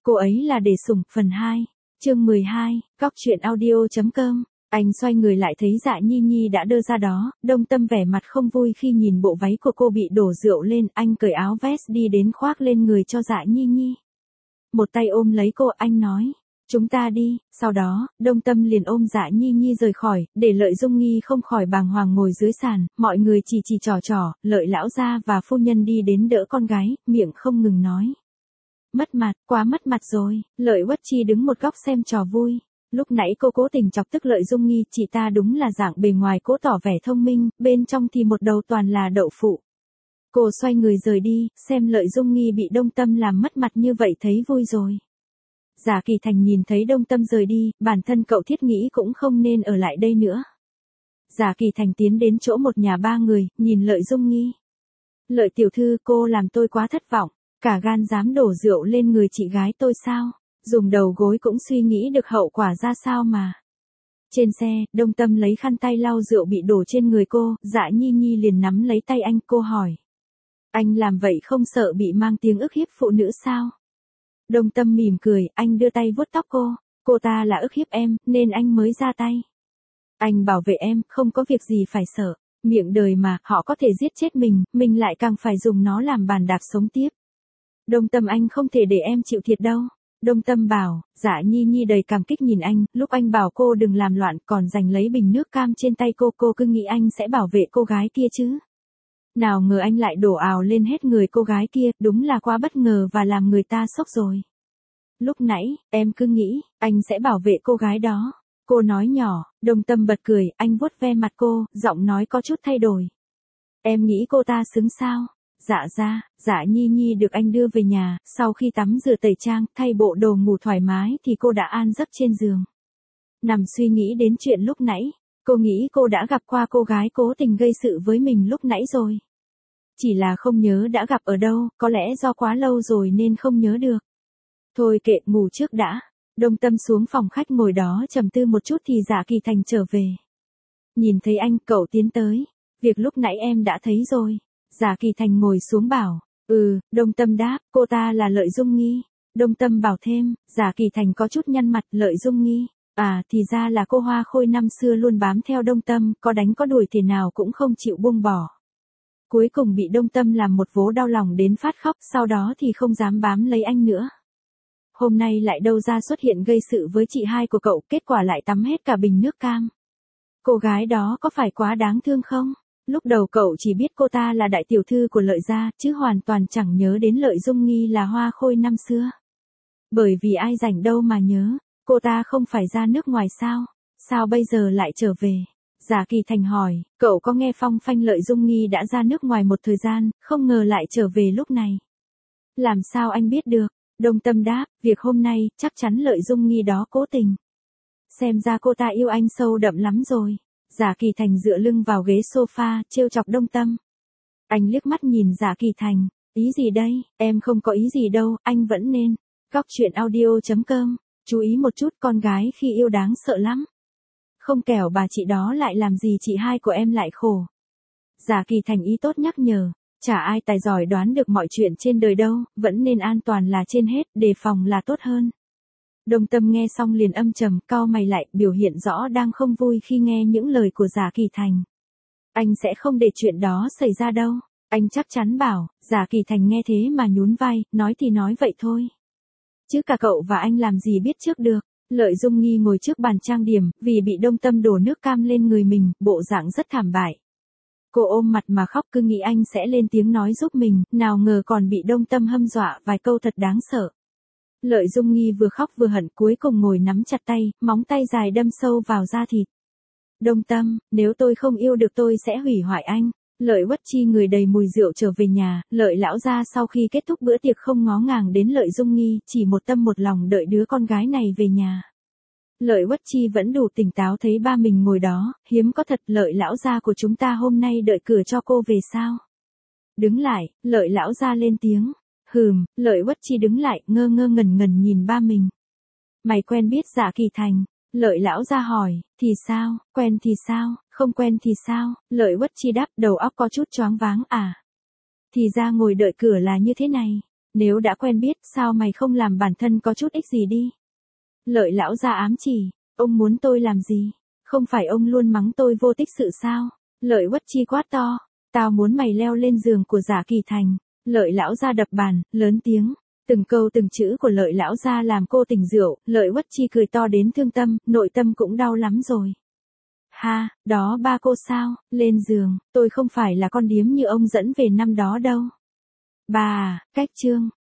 Cô ấy là để sủng, phần 2, chương 12, góc truyện audio.com. Anh xoay người lại thấy Dạ Nhi Nhi đã đưa ra đó, Đông Tâm vẻ mặt không vui khi nhìn bộ váy của cô bị đổ rượu lên, anh cởi áo vest đi đến khoác lên người cho Dạ Nhi Nhi. Một tay ôm lấy cô, anh nói, chúng ta đi, sau đó, Đông Tâm liền ôm Dạ Nhi Nhi rời khỏi, để Lợi Dung Nghi không khỏi bàng hoàng ngồi dưới sàn, mọi người chỉ trò, Lợi lão gia và phu nhân đi đến đỡ con gái, miệng không ngừng nói. Mất mặt, quá mất mặt rồi, Lợi Uất Chi đứng một góc xem trò vui. Lúc nãy cô cố tình chọc tức Lợi Dung Nghi, chị ta đúng là dạng bề ngoài cố tỏ vẻ thông minh, bên trong thì một đầu toàn là đậu phụ. Cô xoay người rời đi, xem Lợi Dung Nghi bị Đông Tâm làm mất mặt như vậy thấy vui rồi. Giả Kỳ Thành nhìn thấy Đông Tâm rời đi, bản thân cậu thiết nghĩ cũng không nên ở lại đây nữa. Giả Kỳ Thành tiến đến chỗ một nhà ba người, nhìn Lợi Dung Nghi. Lợi tiểu thư, cô làm tôi quá thất vọng, cả gan dám đổ rượu lên người chị gái tôi sao? Dùng đầu gối cũng suy nghĩ được hậu quả ra sao mà. Trên xe, Đông Tâm lấy khăn tay lau rượu bị đổ trên người cô, Dạ Nhi Nhi liền nắm lấy tay anh, cô hỏi. Anh làm vậy không sợ bị mang tiếng ức hiếp phụ nữ sao? Đông Tâm mỉm cười, anh đưa tay vuốt tóc cô ta là ức hiếp em, nên anh mới ra tay. Anh bảo vệ em, không có việc gì phải sợ, miệng đời mà, họ có thể giết chết mình lại càng phải dùng nó làm bàn đạp sống tiếp. Đông Tâm, anh không thể để em chịu thiệt đâu. Đông Tâm bảo, Dạ Nhi Nhi đầy cảm kích nhìn anh, lúc anh bảo cô đừng làm loạn còn giành lấy bình nước cam trên tay cô cứ nghĩ anh sẽ bảo vệ cô gái kia chứ. Nào ngờ anh lại đổ ào lên hết người cô gái kia, đúng là quá bất ngờ và làm người ta sốc rồi. Lúc nãy, em cứ nghĩ, anh sẽ bảo vệ cô gái đó. Cô nói nhỏ, Đông Tâm bật cười, anh vuốt ve mặt cô, giọng nói có chút thay đổi. Em nghĩ cô ta xứng sao? Dạ Nhi Nhi được anh đưa về nhà, sau khi tắm rửa tẩy trang, thay bộ đồ ngủ thoải mái thì cô đã an giấc trên giường. Nằm suy nghĩ đến chuyện lúc nãy, cô nghĩ cô đã gặp qua cô gái cố tình gây sự với mình lúc nãy rồi. Chỉ là không nhớ đã gặp ở đâu, có lẽ do quá lâu rồi nên không nhớ được. Thôi kệ, ngủ trước đã. Đông Tâm xuống phòng khách ngồi đó trầm tư một chút thì Dạ Kỳ Thành trở về. Nhìn thấy anh, cậu tiến tới. Việc lúc nãy em đã thấy rồi. Dạ Kỳ Thành ngồi xuống bảo, Đông Tâm đáp, cô ta là Lợi Dung Nghi. Đông Tâm bảo thêm, Dạ Kỳ Thành có chút nhăn mặt, Lợi Dung Nghi. À, thì ra là cô Hoa Khôi năm xưa luôn bám theo Đông Tâm, có đánh có đuổi thế nào cũng không chịu buông bỏ. Cuối cùng bị Đông Tâm làm một vố đau lòng đến phát khóc, sau đó thì không dám bám lấy anh nữa. Hôm nay lại đâu ra xuất hiện gây sự với chị hai của cậu, kết quả lại tắm hết cả bình nước cam. Cô gái đó có phải quá đáng thương không? Lúc đầu cậu chỉ biết cô ta là đại tiểu thư của Lợi gia, chứ hoàn toàn chẳng nhớ đến Lợi Dung Nghi là Hoa Khôi năm xưa. Bởi vì ai rảnh đâu mà nhớ, cô ta không phải ra nước ngoài sao? Sao bây giờ lại trở về? Dạ Kỳ Thành hỏi, cậu có nghe phong phanh Lợi Dung Nghi đã ra nước ngoài một thời gian, không ngờ lại trở về lúc này. Làm sao anh biết được? Đông Tâm đáp, việc hôm nay, chắc chắn Lợi Dung Nghi đó cố tình. Xem ra cô ta yêu anh sâu đậm lắm rồi. Dạ Kỳ Thành dựa lưng vào ghế sofa, trêu chọc Đông Tâm. Anh liếc mắt nhìn Dạ Kỳ Thành, ý gì đây, em không có ý gì đâu, anh vẫn nên. Góc truyện audio.com, chú ý một chút, con gái khi yêu đáng sợ lắm. Không kẻo bà chị đó lại làm gì chị hai của em lại khổ. Dạ Kỳ Thành ý tốt nhắc nhở, chả ai tài giỏi đoán được mọi chuyện trên đời đâu, vẫn nên an toàn là trên hết, đề phòng là tốt hơn. Đông Tâm nghe xong liền âm trầm, cau mày lại, biểu hiện rõ đang không vui khi nghe những lời của Dạ Kỳ Thành. Anh sẽ không để chuyện đó xảy ra đâu, anh chắc chắn bảo. Dạ Kỳ Thành nghe thế mà nhún vai, nói thì nói vậy thôi. Chứ cả cậu và anh làm gì biết trước được. Lợi Dung Nghi ngồi trước bàn trang điểm, vì bị Đông Tâm đổ nước cam lên người mình, bộ dạng rất thảm bại. Cô ôm mặt mà khóc, cứ nghĩ anh sẽ lên tiếng nói giúp mình, nào ngờ còn bị Đông Tâm hâm dọa vài câu thật đáng sợ. Lợi Dung Nghi vừa khóc vừa hận, cuối cùng ngồi nắm chặt tay, móng tay dài đâm sâu vào da thịt. Đông Tâm, nếu tôi không yêu được tôi sẽ hủy hoại anh. Lợi Uất Chi người đầy mùi rượu trở về nhà, Lợi lão gia sau khi kết thúc bữa tiệc không ngó ngàng đến Lợi Dung Nghi, chỉ một tâm một lòng đợi đứa con gái này về nhà. Lợi Uất Chi vẫn đủ tỉnh táo thấy ba mình ngồi đó, hiếm có thật, Lợi lão gia của chúng ta hôm nay đợi cửa cho cô về sao? Đứng lại, Lợi lão gia lên tiếng. Lợi Uất Chi đứng lại, ngơ ngơ ngẩn nhìn ba mình. Mày quen biết Dạ Kỳ Thành? Lợi lão gia hỏi, thì sao, quen thì sao, không quen thì sao? Lợi Uất Chi đáp, đầu óc có chút choáng váng à? Thì ra ngồi đợi cửa là như thế này. Nếu đã quen biết, sao mày không làm bản thân có chút ích gì đi? Lợi lão gia ám chỉ, ông muốn tôi làm gì? Không phải ông luôn mắng tôi vô tích sự sao? Lợi Uất Chi quát to, tao muốn mày leo lên giường của Giả Kỳ Thành. Lợi lão gia đập bàn, lớn tiếng. Từng câu từng chữ của Lợi lão gia làm cô tỉnh rượu, Lợi Uất Chi cười to đến thương tâm, nội tâm cũng đau lắm rồi. Ha, đó ba cô sao, lên giường, tôi không phải là con điếm như ông dẫn về năm đó đâu. Bà, cách chương.